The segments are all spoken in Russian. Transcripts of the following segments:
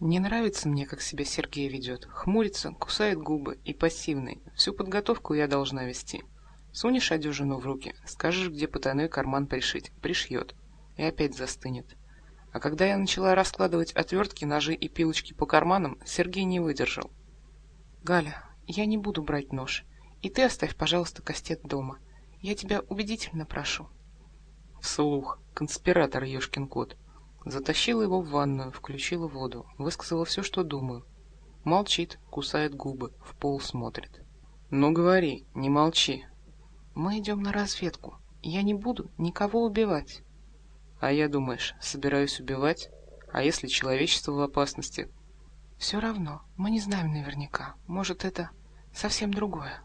Не нравится мне, как себя Сергей ведет. Хмурится, кусает губы и пассивный. Всю подготовку я должна вести. Сунешь одежину в руки, скажешь, где потайной карман пришить. Пришьет. И опять застынет. А когда я начала раскладывать отвертки, ножи и пилочки по карманам, Сергей не выдержал. «Галя, я не буду брать нож. И ты оставь, пожалуйста, кастет дома. Я тебя убедительно прошу». Вслух. Конспиратор, ёшкин кот. Затащила его в ванную, включила воду, высказала все, что думаю. Молчит, кусает губы, в пол смотрит. «Ну говори, не молчи». «Мы идем на разведку. Я не буду никого убивать». «А я, думаешь, собираюсь убивать? А если человечество в опасности?» «Все равно, мы не знаем наверняка. Может, это совсем другое».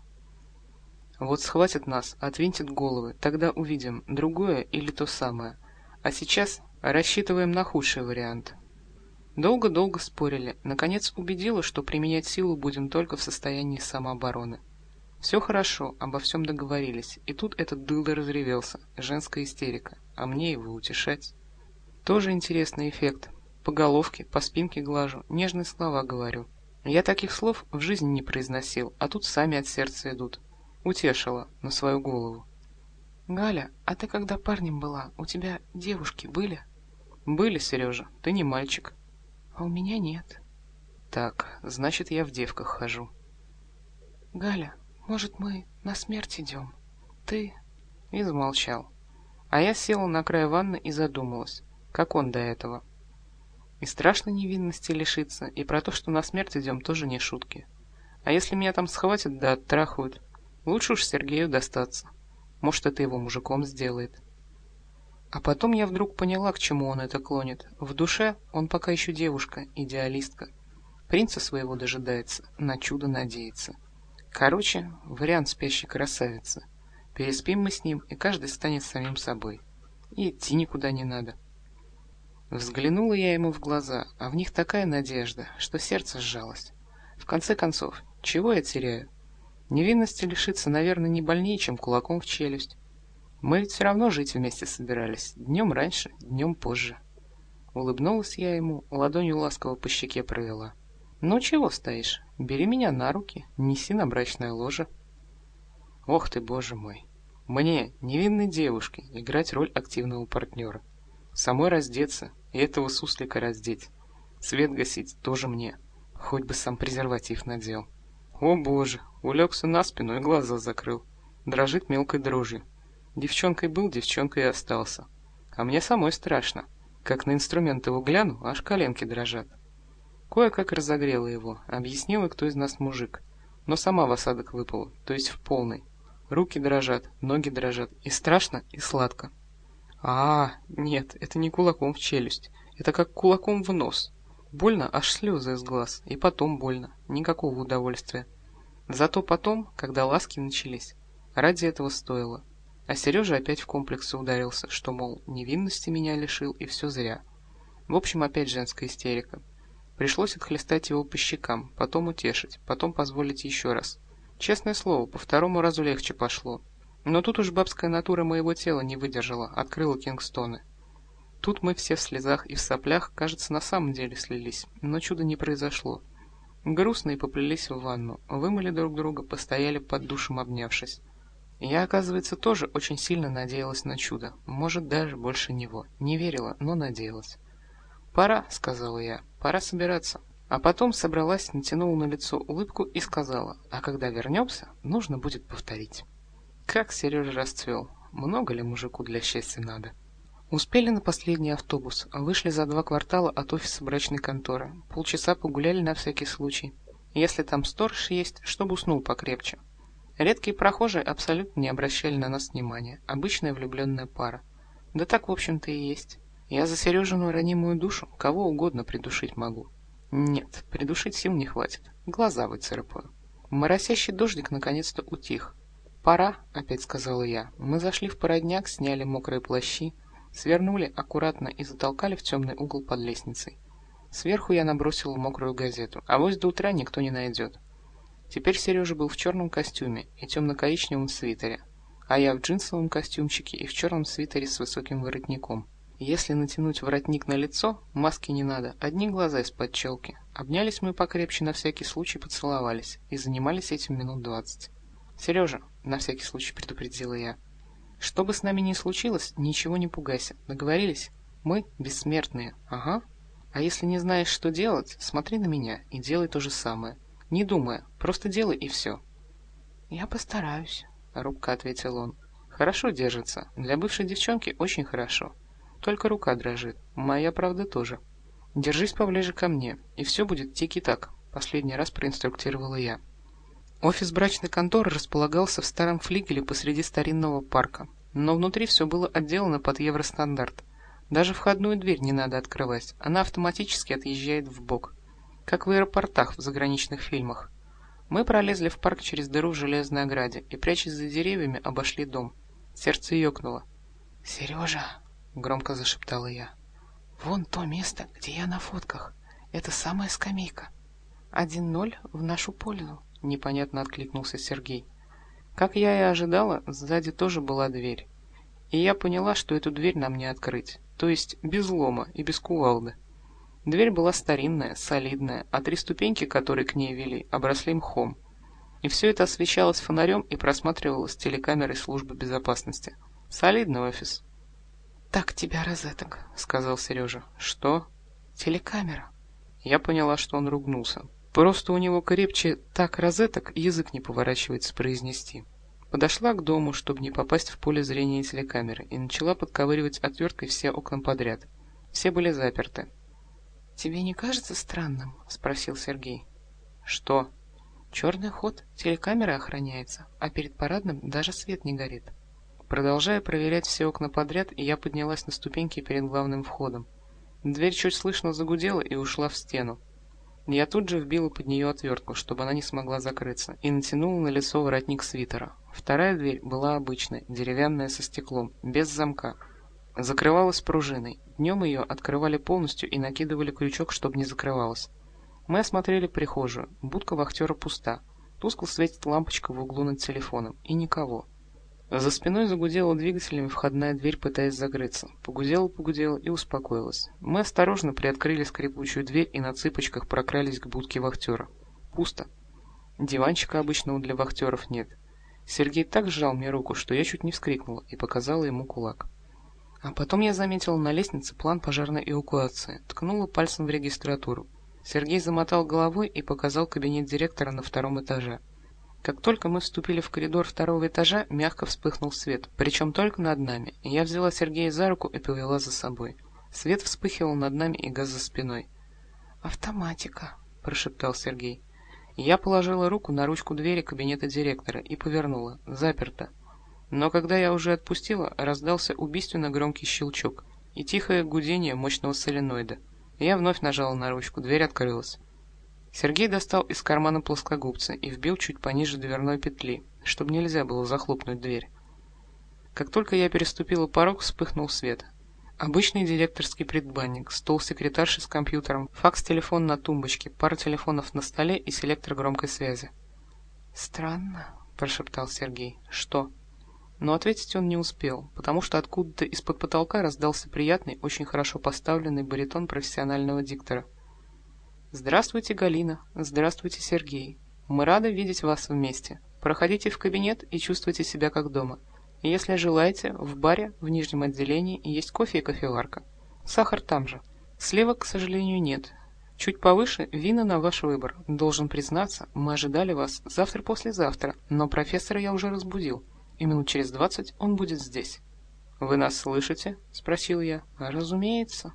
«Вот схватят нас, отвинтят головы, тогда увидим, другое или то самое. А сейчас рассчитываем на худший вариант». Долго-долго спорили, наконец убедила, что применять силу будем только в состоянии самообороны. Все хорошо, обо всем договорились, и тут этот дылда разревелся, женская истерика, а мне его утешать. Тоже интересный эффект. По головке, по спинке глажу, нежные слова говорю. Я таких слов в жизни не произносил, а тут сами от сердца идут. Утешила на свою голову. «Галя, а ты когда парнем была, у тебя девушки были?» «Были, Сережа, ты не мальчик». «А у меня нет». «Так, значит, я в девках хожу». «Галя, может, мы на смерть идем? Ты...» И замолчал. А я села на край ванны и задумалась, как он до этого. И страшно невинности лишиться, и про то, что на смерть идем, тоже не шутки. А если меня там схватят да оттрахают, лучше уж Сергею достаться. Может, это его мужиком сделает. А потом я вдруг поняла, к чему он это клонит. В душе он пока еще девушка, идеалистка. Принца своего дожидается, на чудо надеется. Короче, вариант спящей красавицы. Переспим мы с ним, и каждый станет самим собой. И идти никуда не надо. Взглянула я ему в глаза, а в них такая надежда, что сердце сжалось. В конце концов, чего я теряю? Невинности лишиться, наверное, не больнее, чем кулаком в челюсть. Мы ведь все равно жить вместе собирались. Днем раньше, днем позже. Улыбнулась я ему, ладонью ласково по щеке провела. «Ну чего стоишь? Бери меня на руки, неси на брачное ложе». Ох ты, боже мой! Мне, невинной девушке, играть роль активного партнера. Самой раздеться и этого суслика раздеть. Свет гасить тоже мне. Хоть бы сам презерватив надел. О боже, улегся на спину и глаза закрыл. Дрожит мелкой дрожью. Девчонкой был, девчонкой и остался. А мне самой страшно. Как на инструмент его гляну, аж коленки дрожат. Кое-как разогрела его, объяснила, кто из нас мужик. Но сама в осадок выпала, то есть в полный. Руки дрожат, ноги дрожат. И страшно, и сладко. Нет, это не кулаком в челюсть. Это как кулаком в нос. Больно, аж слезы из глаз. И потом больно. Никакого удовольствия. Зато потом, когда ласки начались, ради этого стоило. А Сережа опять в комплексы ударился, что, мол, невинности меня лишил, и все зря. В общем, опять женская истерика. Пришлось отхлестать его по щекам, потом утешить, потом позволить еще раз. Честное слово, по второму разу легче пошло. Но тут уж бабская натура моего тела не выдержала, открыла кингстоны. Тут мы все в слезах и в соплях, кажется, на самом деле слились, но чуда не произошло. Грустные поплелись в ванну, вымыли друг друга, постояли под душем, обнявшись. Я, оказывается, тоже очень сильно надеялась на чудо, может, даже больше него. Не верила, но надеялась. «Пора», — сказала я, — «пора собираться». А потом собралась, натянула на лицо улыбку и сказала, а когда вернемся, нужно будет повторить. Как Сережа расцвел. Много ли мужику для счастья надо? Успели на последний автобус, вышли за 2 квартала от офиса брачной конторы. Полчаса погуляли на всякий случай. Если там сторож есть, чтобы уснул покрепче. Редкие прохожие абсолютно не обращали на нас внимания. Обычная влюбленная пара. Да так, в общем-то, и есть. Я за Сережину ранимую душу кого угодно придушить могу. Нет, придушить сил не хватит. Глаза выцарапаю. Моросящий дождик наконец-то утих. «Пора», — опять сказала я. Мы зашли в породняк, сняли мокрые плащи, свернули аккуратно и затолкали в темный угол под лестницей. Сверху я набросила мокрую газету. Авось до утра никто не найдет. Теперь Сережа был в черном костюме и темно-коричневом свитере, а я в джинсовом костюмчике и в черном свитере с высоким воротником. Если натянуть воротник на лицо, маски не надо, одни глаза из-под челки. Обнялись мы покрепче, на всякий случай поцеловались, и занимались этим минут 20. «Сережа», — на всякий случай предупредила я, — «что бы с нами ни случилось, ничего не пугайся. Договорились? Мы бессмертные, ага. А если не знаешь, что делать, смотри на меня и делай то же самое. Не думая, просто делай и все». «Я постараюсь», — робко ответил он. «Хорошо держится. Для бывшей девчонки очень хорошо. Только рука дрожит. Моя, правда, тоже. Держись поближе ко мне, и все будет тики-так», — последний раз проинструктировала я. Офис брачной конторы располагался в старом флигеле посреди старинного парка, но внутри все было отделано под евростандарт. Даже входную дверь не надо открывать, она автоматически отъезжает вбок, как в аэропортах в заграничных фильмах. Мы пролезли в парк через дыру в железной ограде и, прячась за деревьями, обошли дом. Сердце ёкнуло. «Сережа!» — громко зашептала я. «Вон то место, где я на фотках. Это самая скамейка». 1-0 в нашу пользу, — непонятно откликнулся Сергей. Как я и ожидала, сзади тоже была дверь. И я поняла, что эту дверь нам не открыть, то есть без лома и без кувалды. Дверь была старинная, солидная, а 3 ступеньки, которые к ней вели, обросли мхом. И все это освещалось фонарем и просматривалось телекамерой службы безопасности. Солидный офис. «Так тебя розеток», — сказал Сережа. «Что?» «Телекамера». Я поняла, что он ругнулся. Просто у него крепче «так розеток» язык не поворачивается произнести. Подошла к дому, чтобы не попасть в поле зрения телекамеры, и начала подковыривать отверткой все окна подряд. Все были заперты. «Тебе не кажется странным?» — спросил Сергей. «Что?» «Черный ход, телекамера охраняется, а перед парадным даже свет не горит». Продолжая проверять все окна подряд, я поднялась на ступеньки перед главным входом. Дверь чуть слышно загудела и ушла в стену. Я тут же вбила под нее отвертку, чтобы она не смогла закрыться, и натянула на лицо воротник свитера. Вторая дверь была обычная, деревянная со стеклом, без замка. Закрывалась пружиной. Днем ее открывали полностью и накидывали крючок, чтобы не закрывалась. Мы осмотрели прихожую. Будка вахтера пуста. Тускло светит лампочка в углу над телефоном. И никого. За спиной загудела двигателями входная дверь, пытаясь закрыться. Погудела и успокоилась. Мы осторожно приоткрыли скрипучую дверь и на цыпочках прокрались к будке вахтера. Пусто. Диванчика обычного для вахтеров нет. Сергей так сжал мне руку, что я чуть не вскрикнула и показала ему кулак. А потом я заметила на лестнице план пожарной эвакуации, ткнула пальцем в регистратуру. Сергей замотал головой и показал кабинет директора на 2-м этаже. Как только мы вступили в коридор 2-го этажа, мягко вспыхнул свет, причем только над нами, и я взяла Сергея за руку и повела за собой. Свет вспыхивал над нами и газ за спиной. «Автоматика», — прошептал Сергей. Я положила руку на ручку двери кабинета директора и повернула. Заперто. Но когда я уже отпустила, раздался убийственно громкий щелчок и тихое гудение мощного соленоида. Я вновь нажала на ручку, дверь открылась. Сергей достал из кармана плоскогубцы и вбил чуть пониже дверной петли, чтобы нельзя было захлопнуть дверь. Как только я переступила порог, вспыхнул свет. Обычный директорский предбанник, стол секретарши с компьютером, факс-телефон на тумбочке, пара телефонов на столе и селектор громкой связи. «Странно», — прошептал Сергей. «Что?» Но ответить он не успел, потому что откуда-то из-под потолка раздался приятный, очень хорошо поставленный баритон профессионального диктора. «Здравствуйте, Галина. Здравствуйте, Сергей. Мы рады видеть вас вместе. Проходите в кабинет и чувствуйте себя как дома. И если желаете, в баре, в нижнем отделении, есть кофе и кофеварка. Сахар там же. Сливок, к сожалению, нет. Чуть повыше вина на ваш выбор. Должен признаться, мы ожидали вас завтра-послезавтра, но профессора я уже разбудил, и минут через 20 он будет здесь». «Вы нас слышите?» — спросил я. «Разумеется».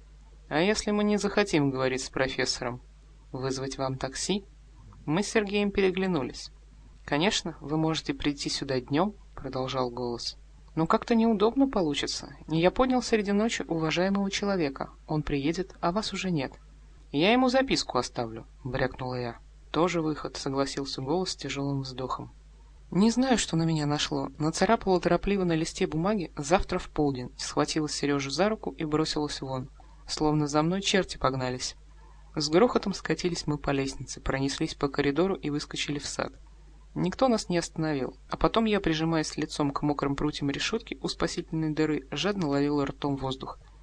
«А если мы не захотим говорить с профессором? Вызвать вам такси?» Мы с Сергеем переглянулись. «Конечно, вы можете прийти сюда днем», — продолжал голос. «Но как-то неудобно получится. Я поднял среди ночи уважаемого человека. Он приедет, а вас уже нет». «Я ему записку оставлю», — брякнула я. «Тоже выход», — согласился голос с тяжелым вздохом. Не знаю, что на меня нашло. Нацарапала торопливо на листе бумаги «завтра в полдень», схватила Сережу за руку и бросилась вон. Словно за мной черти погнались. С грохотом скатились мы по лестнице, пронеслись по коридору и выскочили в сад. Никто нас не остановил, а потом я, прижимаясь лицом к мокрым прутьям решетки у спасительной дыры, жадно ловила ртом воздух.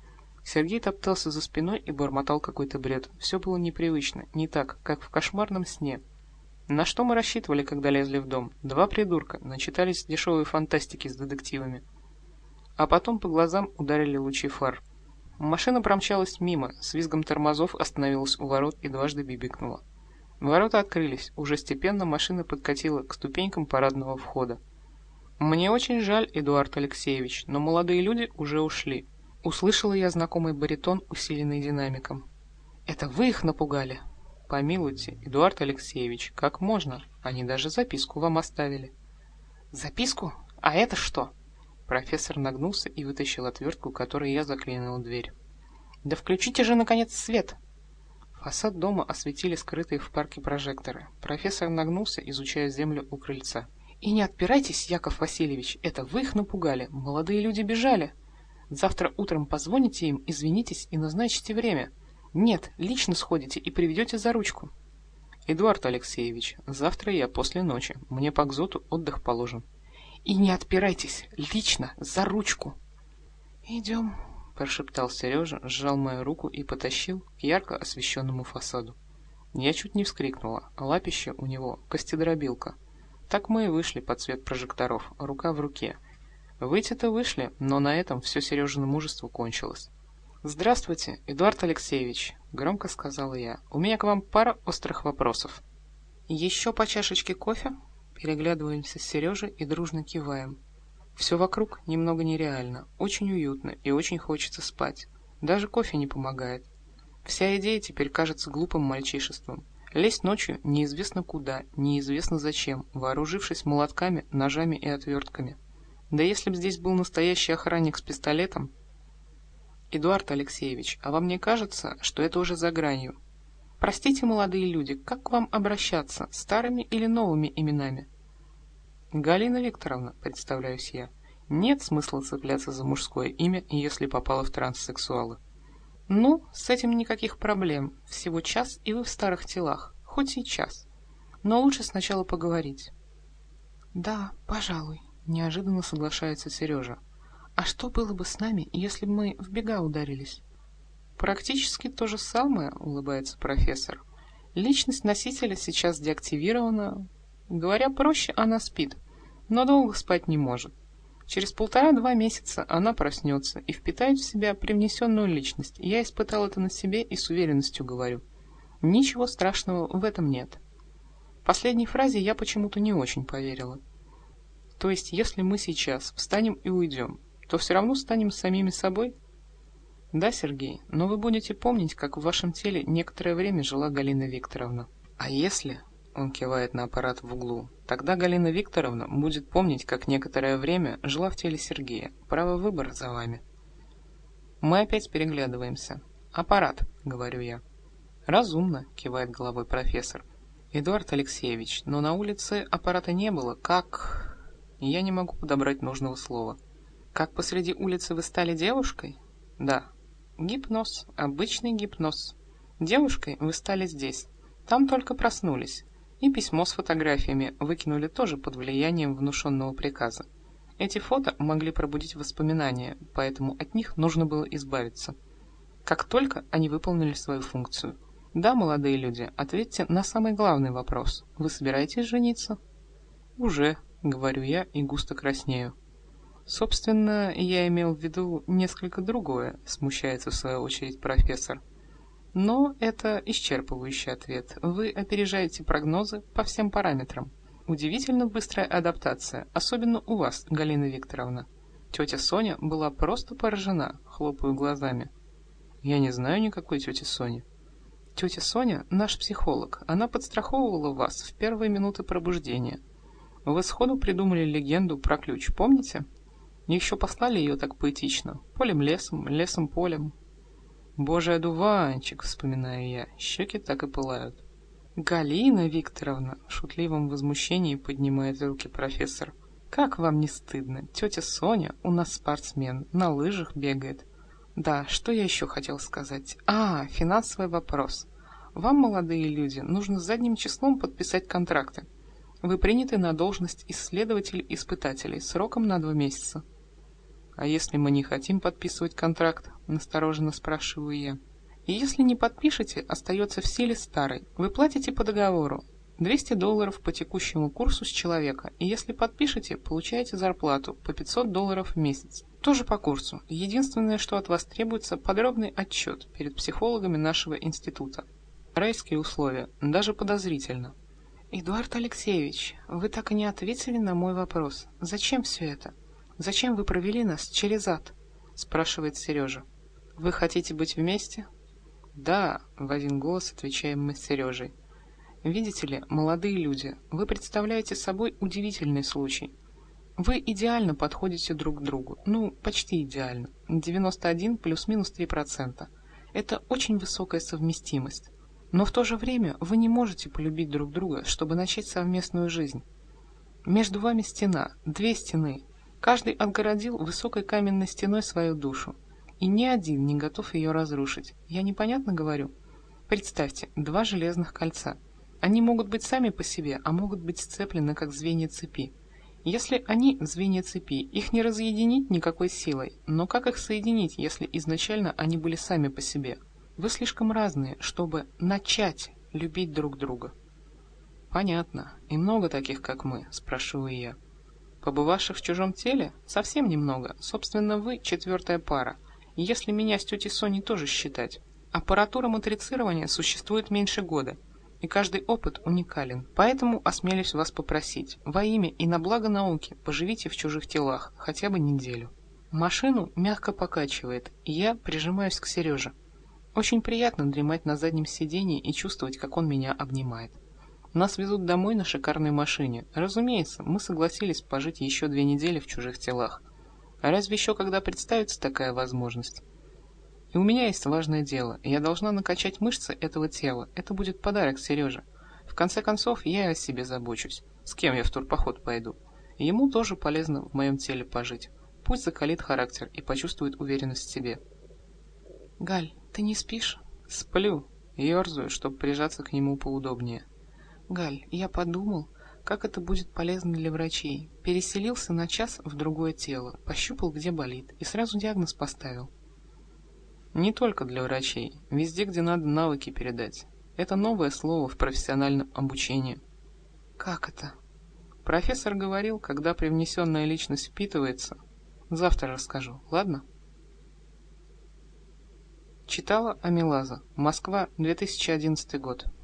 Сергей топтался за спиной и бормотал какой-то бред. Все было непривычно, не так, как в кошмарном сне. На что мы рассчитывали, когда лезли в дом? Два придурка, начитались дешевой фантастики с детективами. А потом по глазам ударили лучи фар. Машина промчалась мимо, с визгом тормозов остановилась у ворот и дважды бибикнула. Ворота открылись, уже степенно машина подкатила к ступенькам парадного входа. «Мне очень жаль, Эдуард Алексеевич, но молодые люди уже ушли». Услышала я знакомый баритон, усиленный динамиком. «Это вы их напугали?» «Помилуйте, Эдуард Алексеевич, как можно? Они даже записку вам оставили». «Записку? А это что?» Профессор нагнулся и вытащил отвертку, которой я заклинил дверь. «Да включите же, наконец, свет!» Фасад дома осветили скрытые в парке прожекторы. Профессор нагнулся, изучая землю у крыльца. «И не отпирайтесь, Яков Васильевич, это вы их напугали, молодые люди бежали. Завтра утром позвоните им, извинитесь и назначите время. Нет, лично сходите и приведете за ручку». «Эдуард Алексеевич, завтра я после ночи, мне по КЗОТу отдых положен». «И не отпирайтесь, лично, за ручку». «Идем», — прошептал Сережа, сжал мою руку и потащил к ярко освещенному фасаду. Я чуть не вскрикнула, а лапище у него костедробилка. Так мы и вышли под свет прожекторов, рука в руке. Выйти-то вышли, но на этом все Сережино мужество кончилось. «Здравствуйте, Эдуард Алексеевич», — громко сказала я. «У меня к вам пара острых вопросов». «Еще по чашечке кофе?» Переглядываемся с Сережей и дружно киваем. Все вокруг немного нереально, очень уютно и очень хочется спать. Даже кофе не помогает. Вся идея теперь кажется глупым мальчишеством. Лезть ночью неизвестно куда, неизвестно зачем, вооружившись молотками, ножами и отвертками. Да если б здесь был настоящий охранник с пистолетом... «Эдуард Алексеевич, а вам не кажется, что это уже за гранью? Простите, молодые люди, как к вам обращаться, старыми или новыми именами?» «Галина Викторовна», представляюсь я. Нет смысла цепляться за мужское имя, если попала в транссексуалы. «Ну, с этим никаких проблем. Всего час, и вы в старых телах. Хоть и час. Но лучше сначала поговорить». «Да, пожалуй», — неожиданно соглашается Сережа. «А что было бы с нами, если бы мы в бега ударились?» «Практически то же самое», — улыбается профессор. «Личность носителя сейчас деактивирована. Говоря проще, она спит, но долго спать не может. Через 1,5-2 месяца она проснется и впитает в себя привнесенную личность. Я испытал это на себе и с уверенностью говорю. Ничего страшного в этом нет». Последней фразе я почему-то не очень поверила. То есть, если мы сейчас встанем и уйдем, то все равно станем самими собой? Да, Сергей, но вы будете помнить, как в вашем теле некоторое время жила Галина Викторовна. А если, он кивает на аппарат в углу, тогда Галина Викторовна будет помнить, как некоторое время жила в теле Сергея. Право выбора за вами. Мы опять переглядываемся. «Аппарат», — говорю я. «Разумно», — кивает головой профессор. «Эдуард Алексеевич, но на улице аппарата не было. Как...» Я не могу подобрать нужного слова. «Как посреди улицы вы стали девушкой?» «Да». «Гипноз. Обычный гипноз. Девушкой вы стали здесь. Там только проснулись. И письмо с фотографиями выкинули тоже под влиянием внушенного приказа. Эти фото могли пробудить воспоминания, поэтому от них нужно было избавиться. Как только они выполнили свою функцию. Да, молодые люди, ответьте на самый главный вопрос. Вы собираетесь жениться?» «Уже», — говорю я и густо краснею. «Собственно, я имел в виду несколько другое», — смущается в свою очередь профессор. «Но это исчерпывающий ответ. Вы опережаете прогнозы по всем параметрам. Удивительно быстрая адаптация, особенно у вас, Галина Викторовна. Тетя Соня была просто поражена», — хлопаю глазами. «Я не знаю никакой тети Сони». «Тетя Соня — наш психолог. Она подстраховывала вас в первые минуты пробуждения. Вы сходу придумали легенду про ключ, помните? Еще послали ее так поэтично. Полем-лесом, лесом-полем». «Боже, одуванчик», — вспоминаю я, щеки так и пылают. «Галина Викторовна», — в шутливом возмущении поднимает руки профессор. «Как вам не стыдно? Тетя Соня у нас спортсмен, на лыжах бегает». «Да, что я еще хотел сказать? Финансовый вопрос. Вам, молодые люди, нужно задним числом подписать контракты. Вы приняты на должность исследователь-испытателей сроком на 2 месяца». «А если мы не хотим подписывать контракт?» – настороженно спрашиваю я. «И если не подпишете, остается в силе старый. Вы платите по договору. $200 по текущему курсу с человека, и если подпишете, получаете зарплату по $500 в месяц. Тоже по курсу. Единственное, что от вас требуется, подробный отчет перед психологами нашего института. Райские условия, даже подозрительно». «Эдуард Алексеевич, вы так и не ответили на мой вопрос. Зачем все это? Зачем вы провели нас через ад?» – спрашивает Сережа. «Вы хотите быть вместе?» «Да», – в один голос отвечаем мы с Сережей. «Видите ли, молодые люди, вы представляете собой удивительный случай. Вы идеально подходите друг к другу. Ну, почти идеально. 91 плюс-минус 3%. Это очень высокая совместимость. Но в то же время вы не можете полюбить друг друга, чтобы начать совместную жизнь. Между вами стена, две стены. Каждый отгородил высокой каменной стеной свою душу. И ни один не готов ее разрушить. Я непонятно говорю? Представьте, два железных кольца. Они могут быть сами по себе, а могут быть сцеплены, как звенья цепи. Если они звенья цепи, их не разъединить никакой силой. Но как их соединить, если изначально они были сами по себе? Вы слишком разные, чтобы начать любить друг друга. Понятно. И много таких, как мы, спрашиваю я. Побывавших в чужом теле? Совсем немного. Собственно, вы четвертая пара. И если меня с тетей Соней тоже считать. Аппаратура матрицирования существует меньше года. И каждый опыт уникален. Поэтому осмелюсь вас попросить, во имя и на благо науки, поживите в чужих телах хотя бы неделю. Машину мягко покачивает, и я прижимаюсь к Сереже. Очень приятно дремать на заднем сиденье и чувствовать, как он меня обнимает. Нас везут домой на шикарной машине. Разумеется, мы согласились пожить еще 2 недели в чужих телах. А разве еще когда представится такая возможность? И у меня есть важное дело. Я должна накачать мышцы этого тела. Это будет подарок Сереже. В конце концов, я о себе забочусь. С кем я в турпоход пойду? И ему тоже полезно в моем теле пожить. Пусть закалит характер и почувствует уверенность в себе. «Галь, ты не спишь?» «Сплю. Ёрзаю, чтобы прижаться к нему поудобнее». «Галь, я подумал, как это будет полезно для врачей. Переселился на час в другое тело, пощупал, где болит, и сразу диагноз поставил». «Не только для врачей. Везде, где надо навыки передать. Это новое слово в профессиональном обучении». «Как это?» «Профессор говорил, когда привнесенная личность впитывается. Завтра расскажу, ладно?» Читала Амилаза. Москва, 2011 год.